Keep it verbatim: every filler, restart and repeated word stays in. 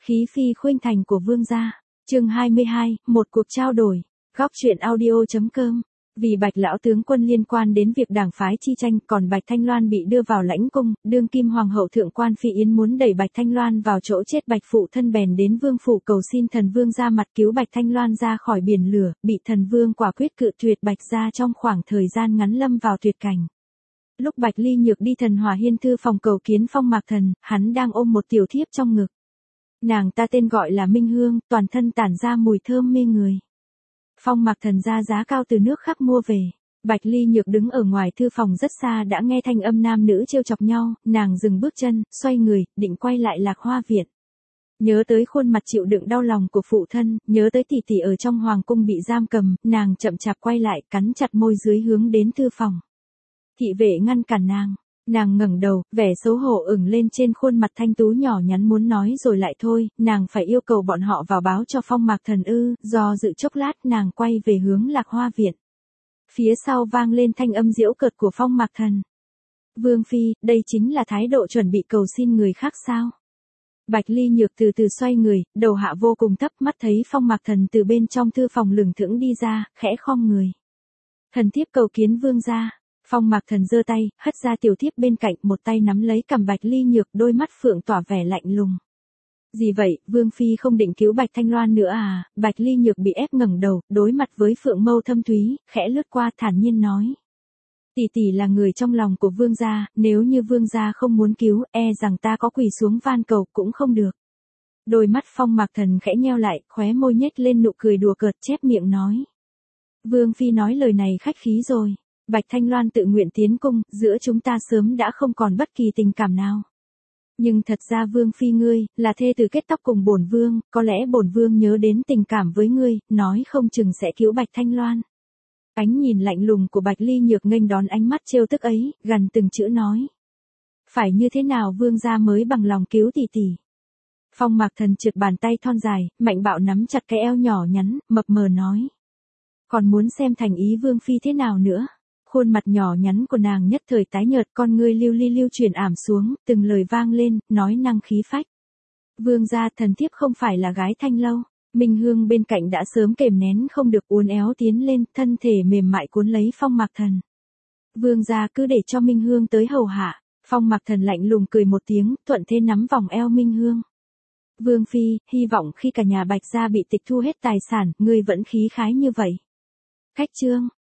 Khí phi khuynh thành của vương gia. Chương hai mươi hai, một cuộc trao đổi. Góc truyện audio.com. Vì Bạch lão tướng quân liên quan đến việc đảng phái chi tranh, còn Bạch Thanh Loan bị đưa vào lãnh cung, đương kim hoàng hậu thượng quan Phi Yến muốn đẩy Bạch Thanh Loan vào chỗ chết, Bạch phụ thân bèn đến vương phủ cầu xin thần vương ra mặt cứu Bạch Thanh Loan ra khỏi biển lửa, bị thần vương quả quyết cự tuyệt, Bạch gia trong khoảng thời gian ngắn lâm vào tuyệt cảnh. Lúc Bạch Ly Nhược đi Thần Hỏa Hiên thư phòng cầu kiến Phong Mạc Thần, hắn đang ôm một tiểu thiếp trong ngực. Nàng ta tên gọi là Minh Hương, toàn thân tản ra mùi thơm mê người. Phong Mạc Thần ra giá cao từ nước khác mua về. Bạch Ly Nhược đứng ở ngoài thư phòng rất xa đã nghe thanh âm nam nữ trêu chọc nhau, nàng dừng bước chân, xoay người, định quay lại Lạc Hoa viện. Nhớ tới khuôn mặt chịu đựng đau lòng của phụ thân, nhớ tới tỷ tỷ ở trong hoàng cung bị giam cầm, nàng chậm chạp quay lại, cắn chặt môi dưới hướng đến thư phòng. Thị vệ ngăn cản nàng. Nàng ngẩng đầu, vẻ xấu hổ ửng lên trên khuôn mặt thanh tú nhỏ nhắn, muốn nói rồi lại thôi, nàng phải yêu cầu bọn họ vào báo cho Phong Mạc Thần ư, do dự chốc lát nàng quay về hướng Lạc Hoa viện. Phía sau vang lên thanh âm giễu cợt của Phong Mạc Thần. Vương Phi, đây chính là thái độ chuẩn bị cầu xin người khác sao? Bạch Ly Nhược từ từ xoay người, đầu hạ vô cùng thấp, mắt thấy Phong Mạc Thần từ bên trong thư phòng lửng thững đi ra, khẽ khom người. Thần thiếp cầu kiến vương gia. Phong Mạc Thần giơ tay, hất ra tiểu thiếp bên cạnh, một tay nắm lấy cằm Bạch Ly Nhược, đôi mắt phượng tỏa vẻ lạnh lùng. Gì vậy, Vương Phi không định cứu Bạch Thanh Loan nữa à? Bạch Ly Nhược bị ép ngẩng đầu, đối mặt với phượng mâu thâm thúy, khẽ lướt qua thản nhiên nói. Tỷ tỷ là người trong lòng của vương gia, nếu như vương gia không muốn cứu, e rằng ta có quỳ xuống van cầu cũng không được. Đôi mắt Phong Mạc Thần khẽ nheo lại, khóe môi nhếch lên nụ cười đùa cợt, chép miệng nói. Vương Phi nói lời này khách khí rồi. Bạch Thanh Loan tự nguyện tiến cung, giữa chúng ta sớm đã không còn bất kỳ tình cảm nào. Nhưng thật ra Vương Phi ngươi, là thê tử kết tóc cùng bổn vương, có lẽ bổn vương nhớ đến tình cảm với ngươi, nói không chừng sẽ cứu Bạch Thanh Loan. Ánh nhìn lạnh lùng của Bạch Ly Nhược nghênh đón ánh mắt trêu tức ấy, gần từng chữ nói. Phải như thế nào vương gia mới bằng lòng cứu tỷ tỷ? Phong Mạc Thần trượt bàn tay thon dài, mạnh bạo nắm chặt cái eo nhỏ nhắn, mập mờ nói. Còn muốn xem thành ý Vương Phi thế nào nữa? Khuôn mặt nhỏ nhắn của nàng nhất thời tái nhợt, con ngươi lưu ly lưu chuyển ảm xuống, từng lời vang lên, nói năng khí phách. Vương gia, thần thiếp không phải là gái Thanh Lâu. Minh Hương bên cạnh đã sớm kềm nén không được, uốn éo tiến lên, thân thể mềm mại cuốn lấy Phong Mạc Thần. Vương gia cứ để cho Minh Hương tới hầu hạ. Phong Mạc Thần lạnh lùng cười một tiếng, thuận thế nắm vòng eo Minh Hương. Vương Phi, hy vọng khi cả nhà Bạch gia bị tịch thu hết tài sản, ngươi vẫn khí khái như vậy. Khách trương.